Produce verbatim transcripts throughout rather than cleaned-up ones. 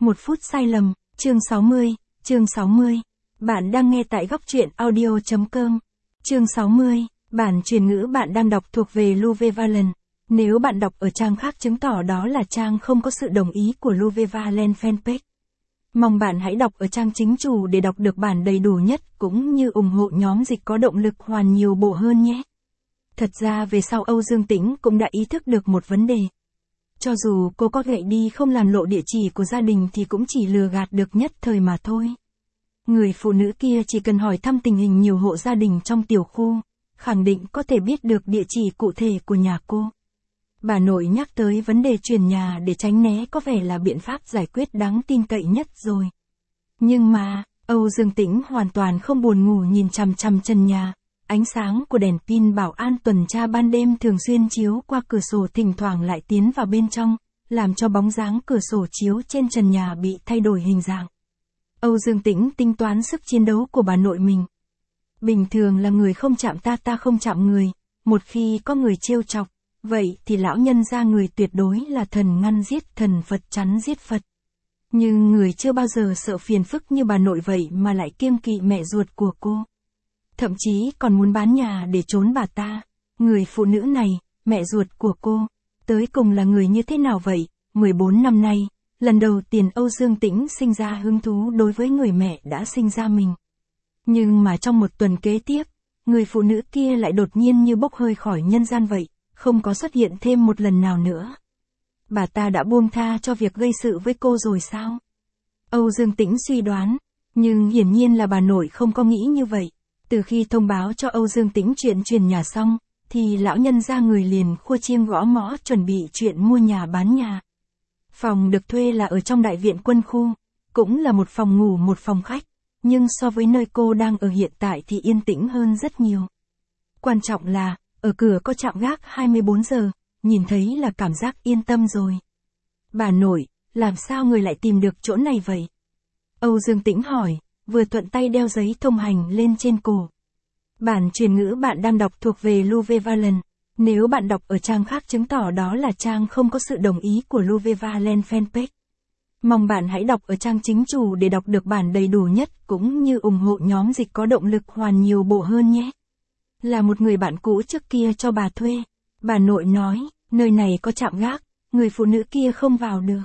Một phút sai lầm, chương sáu mươi, chương sáu mươi. Bạn đang nghe tại góc truyện audio chấm com. Chương sáu mươi, bản truyền ngữ bạn đang đọc thuộc về Luvevalent. Nếu bạn đọc ở trang khác chứng tỏ đó là trang không có sự đồng ý của Luvevalent fanpage. Mong bạn hãy đọc ở trang chính chủ để đọc được bản đầy đủ nhất cũng như ủng hộ nhóm dịch có động lực hoàn nhiều bộ hơn nhé. Thật ra về sau Âu Dương Tĩnh cũng đã ý thức được một vấn đề. Cho dù cô có gậy đi không làm lộ địa chỉ của gia đình thì cũng chỉ lừa gạt được nhất thời mà thôi. Người phụ nữ kia chỉ cần hỏi thăm tình hình nhiều hộ gia đình trong tiểu khu, khẳng định có thể biết được địa chỉ cụ thể của nhà cô. Bà nội nhắc tới vấn đề chuyển nhà để tránh né có vẻ là biện pháp giải quyết đáng tin cậy nhất rồi. Nhưng mà, Âu Dương Tĩnh hoàn toàn không buồn ngủ nhìn chằm chằm trần nhà. Ánh sáng của đèn pin bảo an tuần tra ban đêm thường xuyên chiếu qua cửa sổ thỉnh thoảng lại tiến vào bên trong, làm cho bóng dáng cửa sổ chiếu trên trần nhà bị thay đổi hình dạng. Âu Dương Tĩnh tính toán sức chiến đấu của bà nội mình. Bình thường là người không chạm ta ta không chạm người, một khi có người trêu chọc, vậy thì lão nhân gia người tuyệt đối là thần ngăn giết thần Phật chắn giết Phật. Nhưng người chưa bao giờ sợ phiền phức như bà nội vậy mà lại kiêng kỵ mẹ ruột của cô. Thậm chí còn muốn bán nhà để trốn bà ta. Người phụ nữ này, mẹ ruột của cô, tới cùng là người như thế nào vậy? mười bốn năm nay, lần đầu tiên Âu Dương Tĩnh sinh ra hứng thú đối với người mẹ đã sinh ra mình. Nhưng mà trong một tuần kế tiếp, người phụ nữ kia lại đột nhiên như bốc hơi khỏi nhân gian vậy, không có xuất hiện thêm một lần nào nữa. Bà ta đã buông tha cho việc gây sự với cô rồi sao? Âu Dương Tĩnh suy đoán, nhưng hiển nhiên là bà nội không có nghĩ như vậy. Từ khi thông báo cho Âu Dương Tĩnh chuyện chuyển nhà xong, thì lão nhân gia người liền khua chiêng gõ mõ chuẩn bị chuyện mua nhà bán nhà. Phòng được thuê là ở trong đại viện quân khu, cũng là một phòng ngủ một phòng khách, nhưng so với nơi cô đang ở hiện tại thì yên tĩnh hơn rất nhiều. Quan trọng là, ở cửa có trạm gác hai mươi bốn giờ, nhìn thấy là cảm giác yên tâm rồi. Bà nội, làm sao người lại tìm được chỗ này vậy? Âu Dương Tĩnh hỏi, vừa thuận tay đeo giấy thông hành lên trên cổ. Bản truyền ngữ bạn đang đọc thuộc về Luvevalent. Nếu bạn đọc ở trang khác chứng tỏ đó là trang không có sự đồng ý của Luvevalent fanpage. Mong bạn hãy đọc ở trang chính chủ để đọc được bản đầy đủ nhất cũng như ủng hộ nhóm dịch có động lực hoàn nhiều bộ hơn nhé. Là một người bạn cũ trước kia cho bà thuê. Bà nội nói, nơi này có trạm gác, người phụ nữ kia không vào được.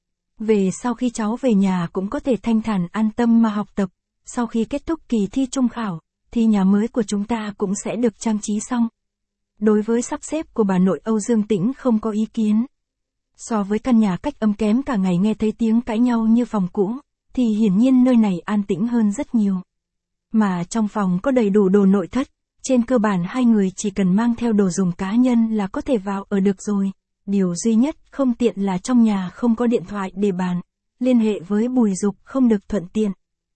Về sau khi cháu về nhà cũng có thể thanh thản an tâm mà học tập, sau khi kết thúc kỳ thi trung khảo, thì nhà mới của chúng ta cũng sẽ được trang trí xong. Đối với sắp xếp của bà nội Âu Dương Tĩnh không có ý kiến. So với căn nhà cách âm kém cả ngày nghe thấy tiếng cãi nhau như phòng cũ, thì hiển nhiên nơi này an tĩnh hơn rất nhiều. Mà trong phòng có đầy đủ đồ nội thất, trên cơ bản hai người chỉ cần mang theo đồ dùng cá nhân là có thể vào ở được rồi. Điều duy nhất không tiện là trong nhà không có điện thoại để bàn, liên hệ với Bùi Dục không được thuận tiện.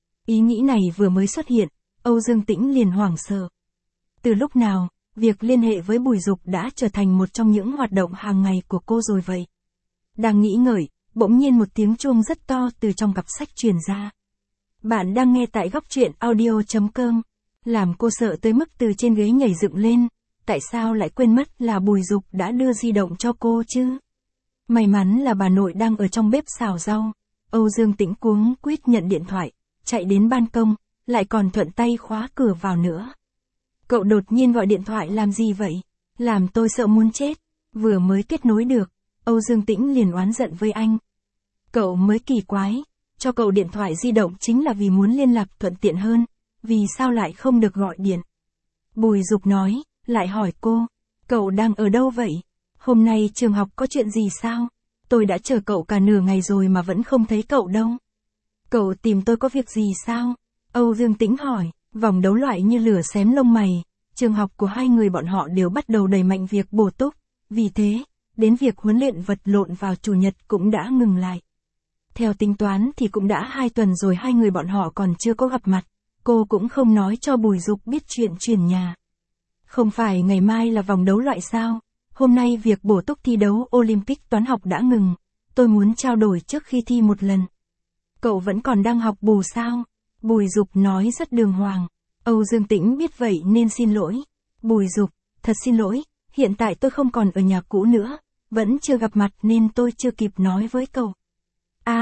Ý nghĩ này vừa mới xuất hiện, Âu Dương Tĩnh liền hoảng sợ. Từ lúc nào, việc liên hệ với Bùi Dục đã trở thành một trong những hoạt động hàng ngày của cô rồi vậy? Đang nghĩ ngợi, bỗng nhiên một tiếng chuông rất to từ trong cặp sách truyền ra. Bạn đang nghe tại góc truyện audio chấm com. Làm cô sợ tới mức từ trên ghế nhảy dựng lên. Tại sao lại quên mất là Bùi Dục đã đưa di động cho cô chứ? May mắn là bà nội đang ở trong bếp xào rau. Âu Dương Tĩnh cuống quýt nhận điện thoại, chạy đến ban công, lại còn thuận tay khóa cửa vào nữa. Cậu đột nhiên gọi điện thoại làm gì vậy? Làm tôi sợ muốn chết. Vừa mới kết nối được, Âu Dương Tĩnh liền oán giận với anh. Cậu mới kỳ quái, cho cậu điện thoại di động chính là vì muốn liên lạc thuận tiện hơn, vì sao lại không được gọi điện? Bùi Dục nói, lại hỏi cô, cậu đang ở đâu vậy? Hôm nay trường học có chuyện gì sao? Tôi đã chờ cậu cả nửa ngày rồi mà vẫn không thấy cậu đâu. Cậu tìm tôi có việc gì sao? Âu Dương Tĩnh hỏi, vòng đấu loại như lửa xém lông mày, trường học của hai người bọn họ đều bắt đầu đẩy mạnh việc bổ túc, vì thế, đến việc huấn luyện vật lộn vào chủ nhật cũng đã ngừng lại. Theo tính toán thì cũng đã hai tuần rồi hai người bọn họ còn chưa có gặp mặt, cô cũng không nói cho Bùi Dục biết chuyện chuyển nhà. Không phải ngày mai là vòng đấu loại sao? Hôm nay việc bổ túc thi đấu Olympic toán học đã ngừng, tôi muốn trao đổi trước khi thi một lần. Cậu vẫn còn đang học bù sao? Bùi Dục nói rất đường hoàng. Âu Dương Tĩnh biết vậy nên xin lỗi. Bùi Dục, thật xin lỗi, hiện tại tôi không còn ở nhà cũ nữa, vẫn chưa gặp mặt nên tôi chưa kịp nói với cậu. À,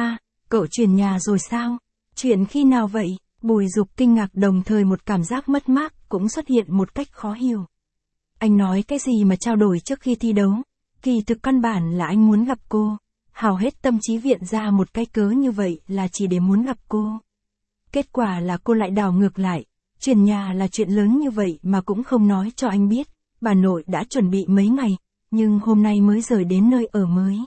cậu chuyển nhà rồi sao? Chuyện khi nào vậy? Bùi Dục kinh ngạc đồng thời một cảm giác mất mát cũng xuất hiện một cách khó hiểu. Anh nói cái gì mà trao đổi trước khi thi đấu? Kỳ thực căn bản là anh muốn gặp cô. Hào hết tâm trí viện ra một cái cớ như vậy là chỉ để muốn gặp cô. Kết quả là cô lại đảo ngược lại. Chuyển nhà là chuyện lớn như vậy mà cũng không nói cho anh biết. Bà nội đã chuẩn bị mấy ngày, nhưng hôm nay mới rời đến nơi ở mới.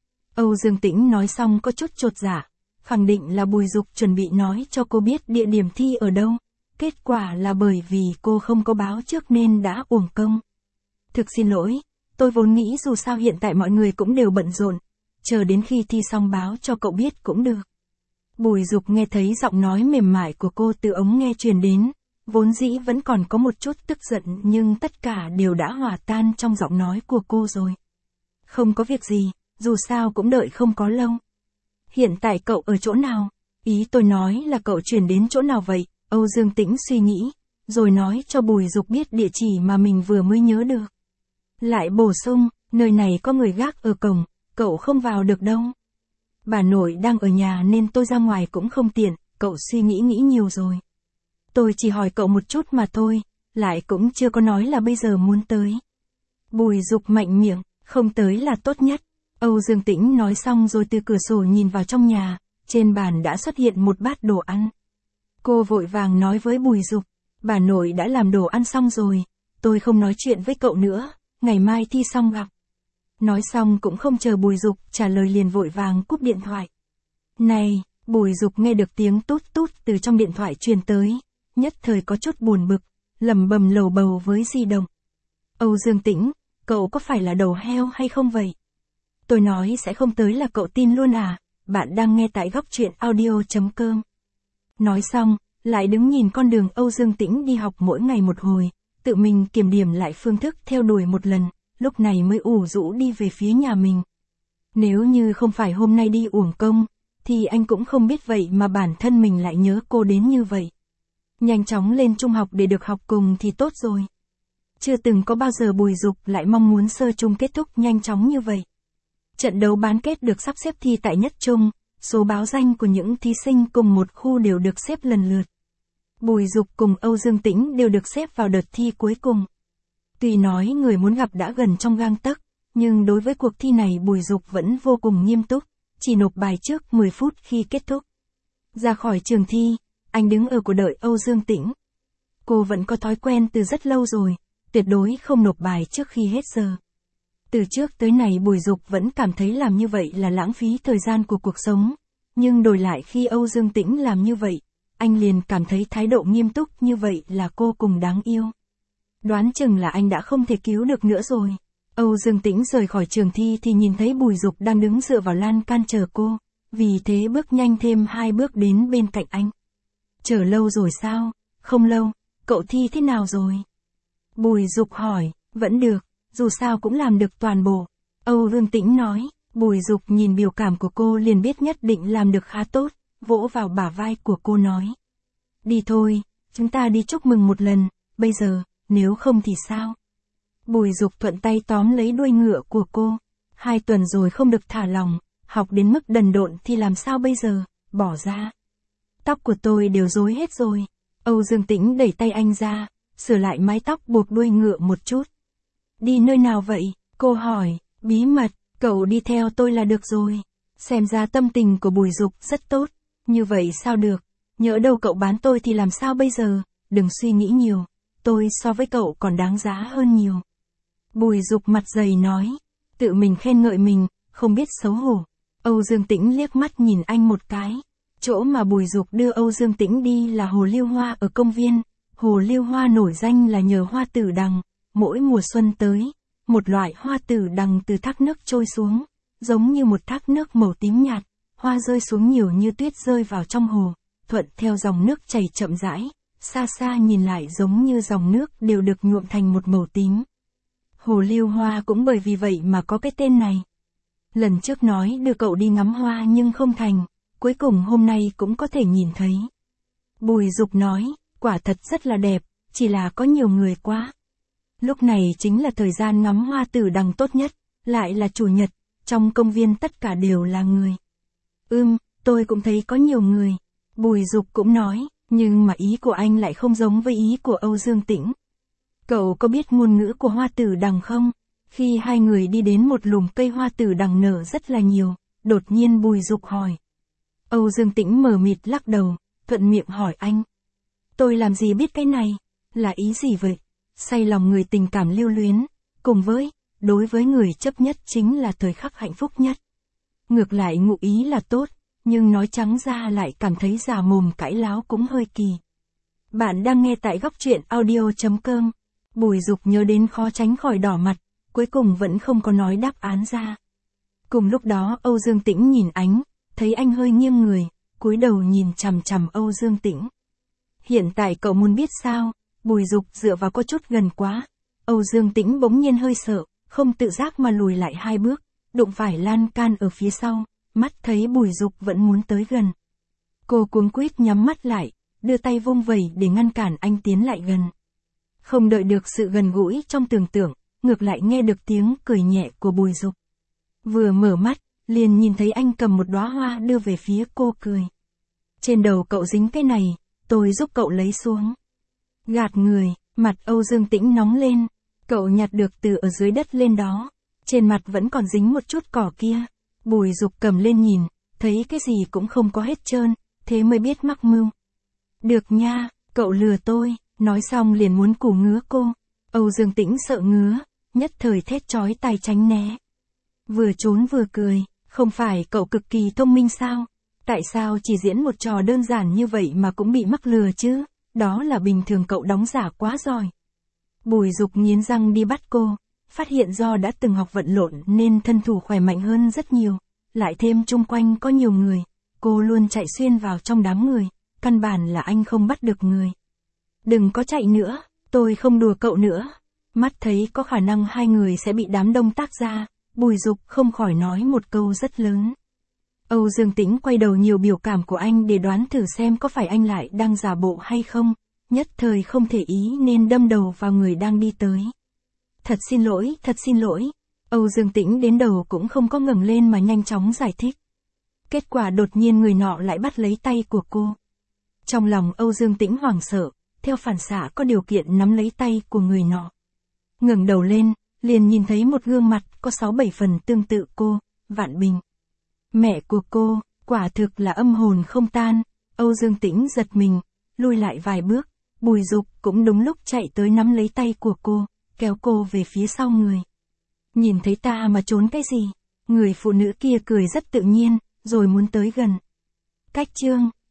Âu Dương Tĩnh nói xong có chút chột dạ, khẳng định là Bùi Dục chuẩn bị nói cho cô biết địa điểm thi ở đâu. Kết quả là bởi vì cô không có báo trước nên đã uổng công. Thực xin lỗi, tôi vốn nghĩ dù sao hiện tại mọi người cũng đều bận rộn, chờ đến khi thi xong báo cho cậu biết cũng được. Bùi Dục nghe thấy giọng nói mềm mại của cô từ ống nghe truyền đến, vốn dĩ vẫn còn có một chút tức giận nhưng tất cả đều đã hòa tan trong giọng nói của cô rồi. Không có việc gì, dù sao cũng đợi không có lâu. Hiện tại cậu ở chỗ nào? Ý tôi nói là cậu chuyển đến chỗ nào vậy? Âu Dương Tĩnh suy nghĩ, rồi nói cho Bùi Dục biết địa chỉ mà mình vừa mới nhớ được. Lại bổ sung, nơi này có người gác ở cổng, cậu không vào được đâu. Bà nội đang ở nhà nên tôi ra ngoài cũng không tiện, cậu suy nghĩ nghĩ nhiều rồi. Tôi chỉ hỏi cậu một chút mà thôi, lại cũng chưa có nói là bây giờ muốn tới. Bùi Dục mạnh miệng, không tới là tốt nhất. Âu Dương Tĩnh nói xong rồi từ cửa sổ nhìn vào trong nhà, trên bàn đã xuất hiện một bát đồ ăn. Cô vội vàng nói với Bùi Dục, bà nội đã làm đồ ăn xong rồi, tôi không nói chuyện với cậu nữa, ngày mai thi xong gặp. Nói xong cũng không chờ Bùi Dục trả lời liền vội vàng cúp điện thoại. Này, Bùi Dục nghe được tiếng tút tút từ trong điện thoại truyền tới, nhất thời có chút buồn bực, lẩm bẩm lầu bầu với di động. Âu Dương Tĩnh, cậu có phải là đầu heo hay không vậy? Tôi nói sẽ không tới là cậu tin luôn à? Bạn đang nghe tại góc truyện audio chấm com. Nói xong, lại đứng nhìn con đường Âu Dương Tĩnh đi học mỗi ngày một hồi, tự mình kiểm điểm lại phương thức theo đuổi một lần, lúc này mới ủ rũ đi về phía nhà mình. Nếu như không phải hôm nay đi uổng công, thì anh cũng không biết vậy mà bản thân mình lại nhớ cô đến như vậy. Nhanh chóng lên trung học để được học cùng thì tốt rồi. Chưa từng có bao giờ Bùi Dục lại mong muốn sơ trung kết thúc nhanh chóng như vậy. Trận đấu bán kết được sắp xếp thi tại nhất trung, số báo danh của những thí sinh cùng một khu đều được xếp lần lượt. Bùi Dục cùng Âu Dương Tĩnh đều được xếp vào đợt thi cuối cùng. Tuy nói người muốn gặp đã gần trong gang tấc, nhưng đối với cuộc thi này Bùi Dục vẫn vô cùng nghiêm túc, chỉ nộp bài trước mười phút khi kết thúc. Ra khỏi trường thi, anh đứng ở cửa đợi Âu Dương Tĩnh. Cô vẫn có thói quen từ rất lâu rồi, tuyệt đối không nộp bài trước khi hết giờ. Từ trước tới nay Bùi Dục vẫn cảm thấy làm như vậy là lãng phí thời gian của cuộc sống, nhưng đổi lại khi Âu Dương Tĩnh làm như vậy, anh liền cảm thấy thái độ nghiêm túc như vậy là cô cùng đáng yêu. Đoán chừng là anh đã không thể cứu được nữa rồi. Âu Dương Tĩnh rời khỏi trường thi thì nhìn thấy Bùi Dục đang đứng dựa vào lan can chờ cô, vì thế bước nhanh thêm hai bước đến bên cạnh anh. Chờ lâu rồi sao? Không lâu, cậu thi thế nào rồi? Bùi Dục hỏi, vẫn được, dù sao cũng làm được toàn bộ. Âu Dương Tĩnh nói, Bùi Dục nhìn biểu cảm của cô liền biết nhất định làm được khá tốt, vỗ vào bả vai của cô nói. Đi thôi, chúng ta đi chúc mừng một lần, bây giờ, nếu không thì sao? Bùi Dục thuận tay tóm lấy đuôi ngựa của cô. Hai tuần rồi không được thả lỏng, học đến mức đần độn thì làm sao bây giờ, bỏ ra. Tóc của tôi đều rối hết rồi. Âu Dương Tĩnh đẩy tay anh ra, sửa lại mái tóc buộc đuôi ngựa một chút. Đi nơi nào vậy? Cô hỏi, bí mật, cậu đi theo tôi là được rồi. Xem ra tâm tình của Bùi Dục rất tốt. Như vậy sao được? Nhỡ đâu cậu bán tôi thì làm sao bây giờ? Đừng suy nghĩ nhiều. Tôi so với cậu còn đáng giá hơn nhiều. Bùi Dục mặt dày nói. Tự mình khen ngợi mình, không biết xấu hổ. Âu Dương Tĩnh liếc mắt nhìn anh một cái. Chỗ mà Bùi Dục đưa Âu Dương Tĩnh đi là hồ Liêu Hoa ở công viên. Hồ Liêu Hoa nổi danh là nhờ hoa tử đằng. Mỗi mùa xuân tới, một loại hoa tử đằng từ thác nước trôi xuống, giống như một thác nước màu tím nhạt, hoa rơi xuống nhiều như tuyết rơi vào trong hồ, thuận theo dòng nước chảy chậm rãi, xa xa nhìn lại giống như dòng nước đều được nhuộm thành một màu tím. Hồ Liêu Hoa cũng bởi vì vậy mà có cái tên này. Lần trước nói đưa cậu đi ngắm hoa nhưng không thành, cuối cùng hôm nay cũng có thể nhìn thấy. Bùi Dục nói, quả thật rất là đẹp, chỉ là có nhiều người quá. Lúc này chính là thời gian ngắm hoa tử đằng tốt nhất, lại là chủ nhật, trong công viên tất cả đều là người. Ưm, tôi cũng thấy có nhiều người. Bùi Dục cũng nói, nhưng mà ý của anh lại không giống với ý của Âu Dương Tĩnh. Cậu có biết ngôn ngữ của hoa tử đằng không? Khi hai người đi đến một lùm cây hoa tử đằng nở rất là nhiều, đột nhiên Bùi Dục hỏi. Âu Dương Tĩnh mờ mịt lắc đầu, thuận miệng hỏi anh. Tôi làm gì biết cái này? Là ý gì vậy? Say lòng người tình cảm lưu luyến, cùng với, đối với người chấp nhất chính là thời khắc hạnh phúc nhất. Ngược lại ngụ ý là tốt, nhưng nói trắng ra lại cảm thấy già mồm cãi láo cũng hơi kỳ. Bạn đang nghe tại góc truyện audio chấm com. Bùi Dục nhớ đến khó tránh khỏi đỏ mặt, cuối cùng vẫn không có nói đáp án ra. Cùng lúc đó Âu Dương Tĩnh nhìn anh, thấy anh hơi nghiêng người, cúi đầu nhìn chằm chằm Âu Dương Tĩnh. Hiện tại cậu muốn biết sao? Bùi Dục dựa vào có chút gần quá. Âu Dương Tĩnh bỗng nhiên hơi sợ, không tự giác mà lùi lại hai bước, đụng phải lan can ở phía sau, mắt thấy Bùi Dục vẫn muốn tới gần. Cô cuống quýt nhắm mắt lại, đưa tay vung vẩy để ngăn cản anh tiến lại gần. Không đợi được sự gần gũi trong tưởng tượng, ngược lại nghe được tiếng cười nhẹ của Bùi Dục. Vừa mở mắt, liền nhìn thấy anh cầm một đóa hoa đưa về phía cô cười. Trên đầu cậu dính cái này, tôi giúp cậu lấy xuống. Gạt người, mặt Âu Dương Tĩnh nóng lên, cậu nhặt được từ ở dưới đất lên đó. Trên mặt vẫn còn dính một chút cỏ kia. Bùi Dục cầm lên nhìn, thấy cái gì cũng không có hết trơn, thế mới biết mắc mưu. Được nha, cậu lừa tôi, nói xong liền muốn củ ngứa cô. Âu Dương Tĩnh sợ ngứa, nhất thời thét chói tai tránh né. Vừa trốn vừa cười, không phải cậu cực kỳ thông minh sao? Tại sao chỉ diễn một trò đơn giản như vậy mà cũng bị mắc lừa chứ? Đó là bình thường cậu đóng giả quá giỏi. Bùi Dục nghiến răng đi bắt cô, phát hiện do đã từng học vật lộn nên thân thủ khỏe mạnh hơn rất nhiều, lại thêm chung quanh có nhiều người, cô luôn chạy xuyên vào trong đám người, căn bản là anh không bắt được người. Đừng có chạy nữa, tôi không đùa cậu nữa. Mắt thấy có khả năng hai người sẽ bị đám đông tác ra, Bùi Dục không khỏi nói một câu rất lớn. Âu Dương Tĩnh quay đầu nhiều biểu cảm của anh để đoán thử xem có phải anh lại đang giả bộ hay không, nhất thời không thể ý nên đâm đầu vào người đang đi tới. Thật xin lỗi, thật xin lỗi. Âu Dương Tĩnh đến đầu cũng không có ngẩng lên mà nhanh chóng giải thích. Kết quả đột nhiên người nọ lại bắt lấy tay của cô. Trong lòng Âu Dương Tĩnh hoảng sợ, theo phản xạ có điều kiện nắm lấy tay của người nọ. Ngẩng đầu lên, liền nhìn thấy một gương mặt có sáu bảy phần tương tự cô, Vạn Bình. Mẹ của cô, quả thực là âm hồn không tan. Âu Dương Tĩnh giật mình, lùi lại vài bước, Bùi Dục cũng đúng lúc chạy tới nắm lấy tay của cô, kéo cô về phía sau người. Nhìn thấy ta mà trốn cái gì? Người phụ nữ kia cười rất tự nhiên, rồi muốn tới gần. Cách chương